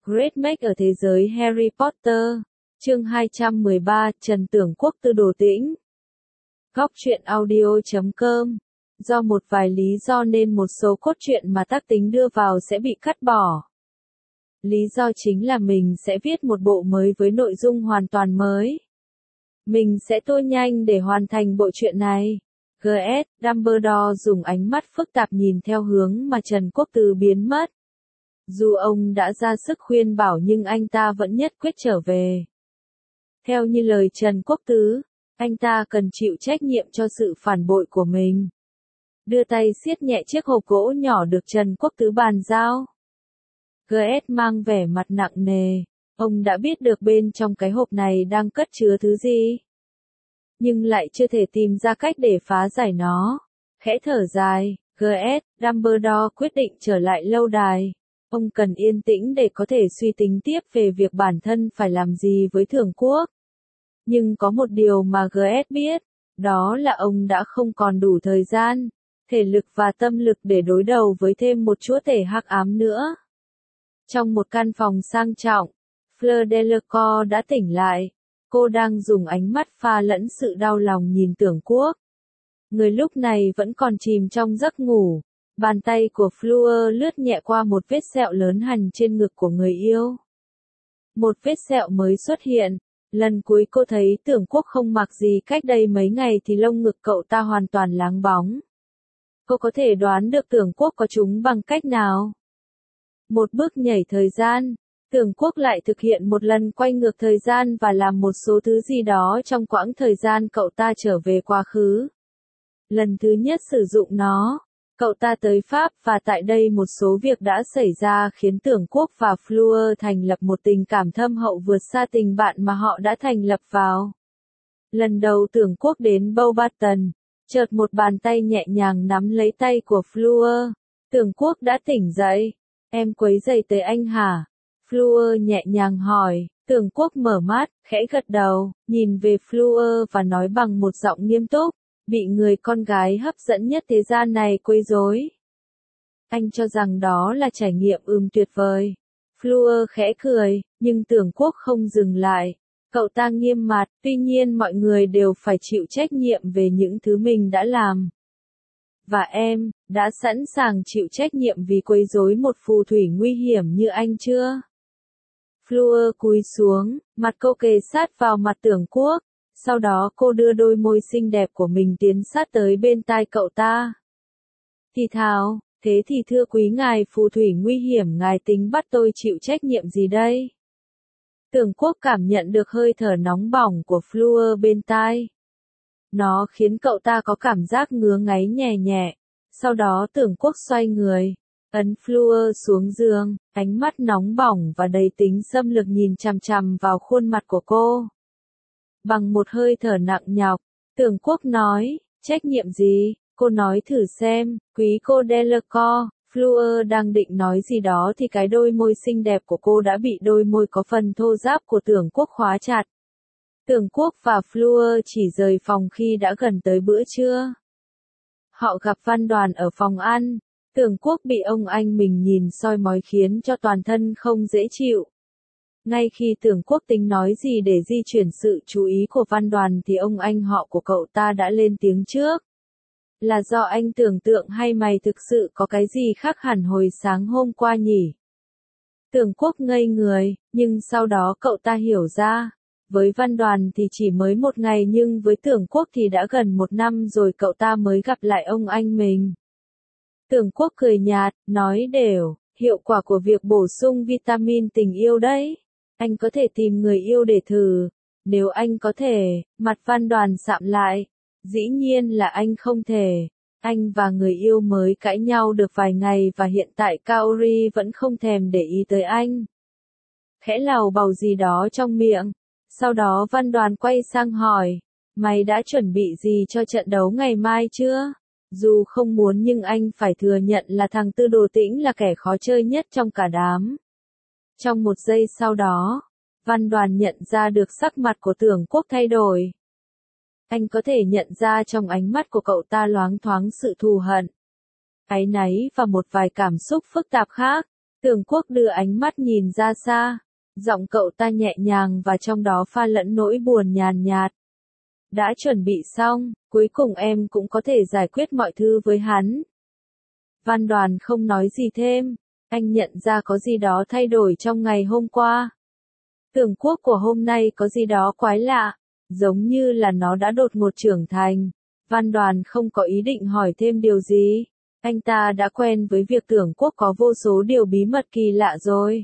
Great Make ở thế giới Harry Potter. Chương 213, Trần Tưởng Quốc Tư Đồ Tĩnh. Góc truyện audio.com. Do một vài lý do nên một số cốt truyện mà tác tính đưa vào sẽ bị cắt bỏ. Lý do chính là mình sẽ viết một bộ mới với nội dung hoàn toàn mới. Mình sẽ tua nhanh để hoàn thành bộ truyện này. G.S. Dumbledore dùng ánh mắt phức tạp nhìn theo hướng mà Trần Quốc Tư biến mất. Dù ông đã ra sức khuyên bảo nhưng anh ta vẫn nhất quyết trở về. Theo như lời Trần Quốc Tứ, anh ta cần chịu trách nhiệm cho sự phản bội của mình. Đưa tay siết nhẹ chiếc hộp gỗ nhỏ được Trần Quốc Tứ bàn giao. G.S. mang vẻ mặt nặng nề. Ông đã biết được bên trong cái hộp này đang cất chứa thứ gì, nhưng lại chưa thể tìm ra cách để phá giải nó. Khẽ thở dài, G.S. Dumbledore quyết định trở lại lâu đài. Ông cần yên tĩnh để có thể suy tính tiếp về việc bản thân phải làm gì với Thường Quốc. Nhưng có một điều mà G.S. biết, đó là ông đã không còn đủ thời gian, thể lực và tâm lực để đối đầu với thêm một chúa tể hắc ám nữa. Trong một căn phòng sang trọng, Fleur Delacour đã tỉnh lại. Cô đang dùng ánh mắt pha lẫn sự đau lòng nhìn Tưởng Quốc. Người lúc này vẫn còn chìm trong giấc ngủ. Bàn tay của Fleur lướt nhẹ qua một vết sẹo lớn hằn trên ngực của người yêu. Một vết sẹo mới xuất hiện. Lần cuối cô thấy Tưởng Quốc không mặc gì cách đây mấy ngày thì lông ngực cậu ta hoàn toàn láng bóng. Cô có thể đoán được Tưởng Quốc có chúng bằng cách nào? Một bước nhảy thời gian. Tưởng Quốc lại thực hiện một lần quay ngược thời gian và làm một số thứ gì đó trong quãng thời gian cậu ta trở về quá khứ. Lần thứ nhất sử dụng nó, cậu ta tới Pháp và tại đây một số việc đã xảy ra khiến Tưởng Quốc và Fleur thành lập một tình cảm thâm hậu vượt xa tình bạn mà họ đã thành lập vào. Lần đầu Tưởng Quốc đến Beauxbatons, chợt một bàn tay nhẹ nhàng nắm lấy tay của Fleur. Tưởng Quốc đã tỉnh dậy. Em quấy rầy tới anh hả? Fleur nhẹ nhàng hỏi. Tưởng Quốc mở mắt, khẽ gật đầu, nhìn về Fleur và nói bằng một giọng nghiêm túc, bị người con gái hấp dẫn nhất thế gian này quấy rối. Anh cho rằng đó là trải nghiệm tuyệt vời. Fleur khẽ cười, nhưng Tưởng Quốc không dừng lại. Cậu ta nghiêm mặt, tuy nhiên mọi người đều phải chịu trách nhiệm về những thứ mình đã làm. Và em, đã sẵn sàng chịu trách nhiệm vì quấy rối một phù thủy nguy hiểm như anh chưa? Fleur cúi xuống, mặt cô kề sát vào mặt Tưởng Quốc, sau đó cô đưa đôi môi xinh đẹp của mình tiến sát tới bên tai cậu ta. Thì thào, thế thì thưa quý ngài phù thủy nguy hiểm, ngài tính bắt tôi chịu trách nhiệm gì đây? Tưởng Quốc cảm nhận được hơi thở nóng bỏng của Fleur bên tai. Nó khiến cậu ta có cảm giác ngứa ngáy nhẹ nhẹ. Sau đó Tưởng Quốc xoay người, ấn Fleur xuống giường, ánh mắt nóng bỏng và đầy tính xâm lược nhìn chằm chằm vào khuôn mặt của cô. Bằng một hơi thở nặng nhọc, Tưởng Quốc nói, trách nhiệm gì? Cô nói thử xem, quý cô Delacour. Fleur đang định nói gì đó thì cái đôi môi xinh đẹp của cô đã bị đôi môi có phần thô ráp của Tưởng Quốc khóa chặt. Tưởng Quốc và Fleur chỉ rời phòng khi đã gần tới bữa trưa. Họ gặp Văn Đoàn ở phòng ăn. Tưởng Quốc bị ông anh mình nhìn soi mói khiến cho toàn thân không dễ chịu. Ngay khi Tưởng Quốc tính nói gì để di chuyển sự chú ý của Văn Đoàn thì ông anh họ của cậu ta đã lên tiếng trước. Là do anh tưởng tượng hay mày thực sự có cái gì khác hẳn hồi sáng hôm qua nhỉ? Tưởng Quốc ngây người, nhưng sau đó cậu ta hiểu ra. Với Văn Đoàn thì chỉ mới một ngày nhưng với Tưởng Quốc thì đã gần một năm rồi cậu ta mới gặp lại ông anh mình. Tưởng Quốc cười nhạt, nói đều, hiệu quả của việc bổ sung vitamin tình yêu đấy. Anh có thể tìm người yêu để thử. Nếu anh có thể, mặt Văn Đoàn sạm lại. Dĩ nhiên là anh không thể. Anh và người yêu mới cãi nhau được vài ngày và hiện tại Kaori vẫn không thèm để ý tới anh. Khẽ lầu bầu gì đó trong miệng. Sau đó Văn Đoàn quay sang hỏi, mày đã chuẩn bị gì cho trận đấu ngày mai chưa? Dù không muốn nhưng anh phải thừa nhận là thằng Tư Đồ Tĩnh là kẻ khó chơi nhất trong cả đám. Trong một giây sau đó, Văn Đoàn nhận ra được sắc mặt của Tưởng Quốc thay đổi. Anh có thể nhận ra trong ánh mắt của cậu ta loáng thoáng sự thù hận, áy náy và một vài cảm xúc phức tạp khác. Tưởng Quốc đưa ánh mắt nhìn ra xa, giọng cậu ta nhẹ nhàng và trong đó pha lẫn nỗi buồn nhàn nhạt. Đã chuẩn bị xong, cuối cùng em cũng có thể giải quyết mọi thứ với hắn. Văn Đoàn không nói gì thêm, anh nhận ra có gì đó thay đổi trong ngày hôm qua. Tưởng Quốc của hôm nay có gì đó quái lạ, giống như là nó đã đột ngột trưởng thành. Văn Đoàn không có ý định hỏi thêm điều gì. Anh ta đã quen với việc Tưởng Quốc có vô số điều bí mật kỳ lạ rồi.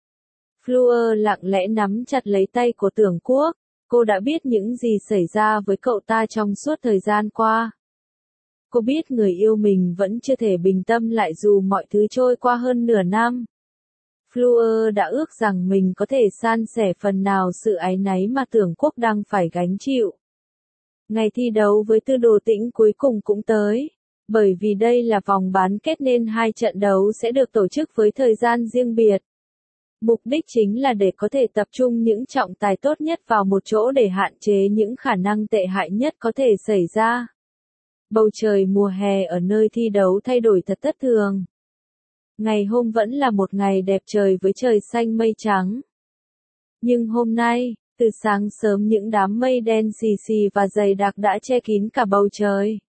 Fleur lặng lẽ nắm chặt lấy tay của Tưởng Quốc. Cô đã biết những gì xảy ra với cậu ta trong suốt thời gian qua. Cô biết người yêu mình vẫn chưa thể bình tâm lại dù mọi thứ trôi qua hơn nửa năm. Fleur đã ước rằng mình có thể san sẻ phần nào sự áy náy mà Tưởng Quốc đang phải gánh chịu. Ngày thi đấu với Tư Đồ Tĩnh cuối cùng cũng tới. Bởi vì đây là vòng bán kết nên hai trận đấu sẽ được tổ chức với thời gian riêng biệt. Mục đích chính là để có thể tập trung những trọng tài tốt nhất vào một chỗ để hạn chế những khả năng tệ hại nhất có thể xảy ra. Bầu trời mùa hè ở nơi thi đấu thay đổi thật thất thường. Ngày hôm vẫn là một ngày đẹp trời với trời xanh mây trắng. Nhưng hôm nay, từ sáng sớm những đám mây đen xì xì và dày đặc đã che kín cả bầu trời.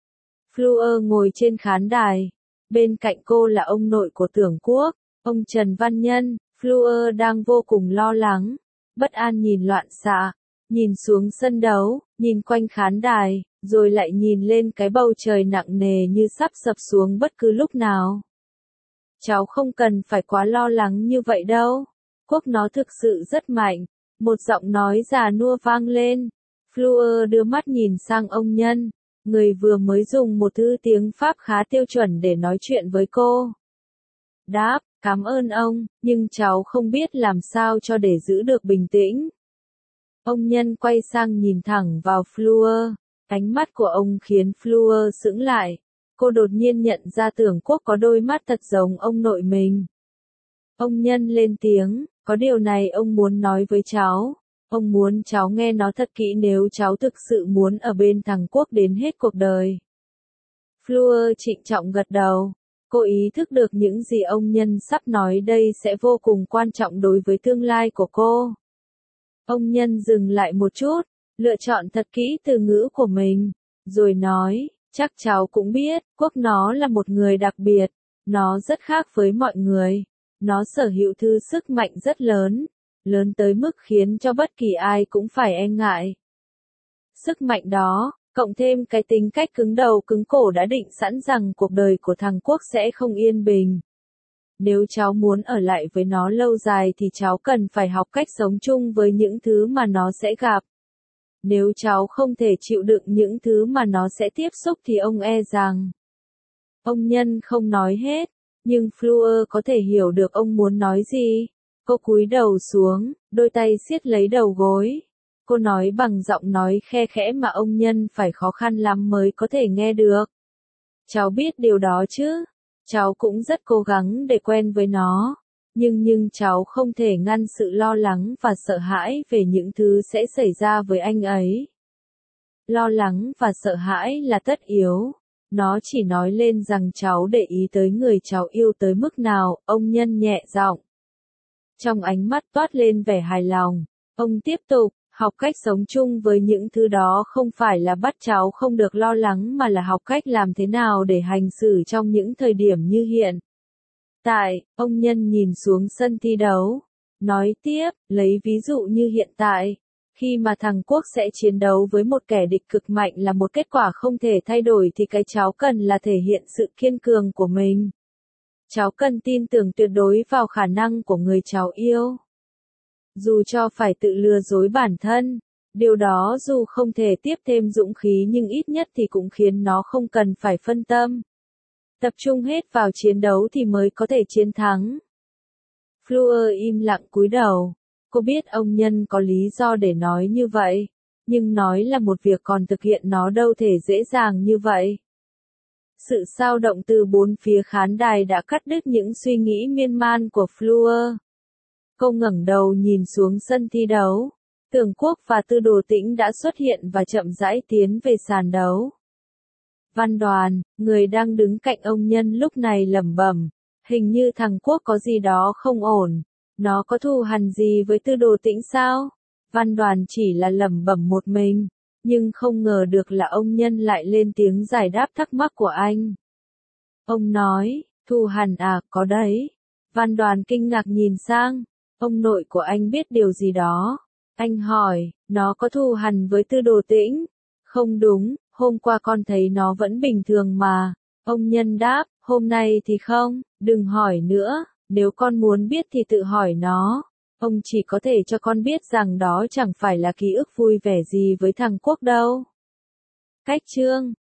Fleur ngồi trên khán đài. Bên cạnh cô là ông nội của Tưởng Quốc, ông Trần Văn Nhân. Fleur đang vô cùng lo lắng, bất an nhìn loạn xạ, nhìn xuống sân đấu, nhìn quanh khán đài, rồi lại nhìn lên cái bầu trời nặng nề như sắp sập xuống bất cứ lúc nào. Cháu không cần phải quá lo lắng như vậy đâu. Quốc nó thực sự rất mạnh. Một giọng nói già nua vang lên. Fleur đưa mắt nhìn sang ông Nhân, người vừa mới dùng một thứ tiếng Pháp khá tiêu chuẩn để nói chuyện với cô. Đáp, cảm ơn ông, nhưng cháu không biết làm sao cho để giữ được bình tĩnh. Ông Nhân quay sang nhìn thẳng vào Fleur. Ánh mắt của ông khiến Fleur sững lại. Cô đột nhiên nhận ra Tưởng Quốc có đôi mắt thật giống ông nội mình. Ông Nhân lên tiếng, có điều này ông muốn nói với cháu. Ông muốn cháu nghe nó thật kỹ nếu cháu thực sự muốn ở bên thằng Quốc đến hết cuộc đời. Fleur trịnh trọng gật đầu. Cô ý thức được những gì ông Nhân sắp nói đây sẽ vô cùng quan trọng đối với tương lai của cô. Ông Nhân dừng lại một chút, lựa chọn thật kỹ từ ngữ của mình, rồi nói, chắc cháu cũng biết, Quốc nó là một người đặc biệt, nó rất khác với mọi người, nó sở hữu thứ sức mạnh rất lớn, lớn tới mức khiến cho bất kỳ ai cũng phải e ngại. Sức mạnh đó, cộng thêm cái tính cách cứng đầu cứng cổ đã định sẵn rằng cuộc đời của thằng Quốc sẽ không yên bình. Nếu cháu muốn ở lại với nó lâu dài thì cháu cần phải học cách sống chung với những thứ mà nó sẽ gặp. Nếu cháu không thể chịu đựng những thứ mà nó sẽ tiếp xúc thì ông e rằng. Ông Nhân không nói hết, nhưng Fleur có thể hiểu được ông muốn nói gì. Cô cúi đầu xuống, đôi tay siết lấy đầu gối. Cô nói bằng giọng nói khe khẽ mà ông Nhân phải khó khăn lắm mới có thể nghe được. Cháu biết điều đó chứ. Cháu cũng rất cố gắng để quen với nó. Nhưng cháu không thể ngăn sự lo lắng và sợ hãi về những thứ sẽ xảy ra với anh ấy. Lo lắng và sợ hãi là tất yếu. Nó chỉ nói lên rằng cháu để ý tới người cháu yêu tới mức nào, ông Nhân nhẹ giọng. Trong ánh mắt toát lên vẻ hài lòng, ông tiếp tục, học cách sống chung với những thứ đó không phải là bắt cháu không được lo lắng mà là học cách làm thế nào để hành xử trong những thời điểm như hiện. Tại, ông Nhân nhìn xuống sân thi đấu, nói tiếp, lấy ví dụ như hiện tại, khi mà thằng Quốc sẽ chiến đấu với một kẻ địch cực mạnh là một kết quả không thể thay đổi thì cái cháu cần là thể hiện sự kiên cường của mình. Cháu cần tin tưởng tuyệt đối vào khả năng của người cháu yêu. Dù cho phải tự lừa dối bản thân, điều đó dù không thể tiếp thêm dũng khí nhưng ít nhất thì cũng khiến nó không cần phải phân tâm. Tập trung hết vào chiến đấu thì mới có thể chiến thắng. Fleur im lặng cúi đầu. Cô biết ông Nhân có lý do để nói như vậy, nhưng nói là một việc còn thực hiện nó đâu thể dễ dàng như vậy. Sự xao động từ bốn phía khán đài đã cắt đứt những suy nghĩ miên man của Fleur. Cô ngẩng đầu nhìn xuống sân thi đấu. Tưởng Quốc và Tư Đồ Tĩnh đã xuất hiện và chậm rãi tiến về sàn đấu. Văn Đoàn, người đang đứng cạnh ông Nhân lúc này lẩm bẩm, Hình như thằng Quốc có gì đó không ổn. Nó có thù hằn gì với Tư Đồ Tĩnh sao? Văn Đoàn chỉ là lẩm bẩm một mình, nhưng không ngờ được là ông Nhân lại lên tiếng giải đáp thắc mắc của anh. Ông nói, thù hằn à, có đấy. Văn Đoàn kinh ngạc nhìn sang, ông nội của anh biết điều gì đó. Anh hỏi, nó có thù hằn với Tư Đồ Tĩnh? Không đúng, hôm qua con thấy nó vẫn bình thường mà. Ông Nhân đáp, hôm nay thì không, đừng hỏi nữa, nếu con muốn biết thì tự hỏi nó. Ông chỉ có thể cho con biết rằng đó chẳng phải là ký ức vui vẻ gì với thằng Quốc đâu. Cách chương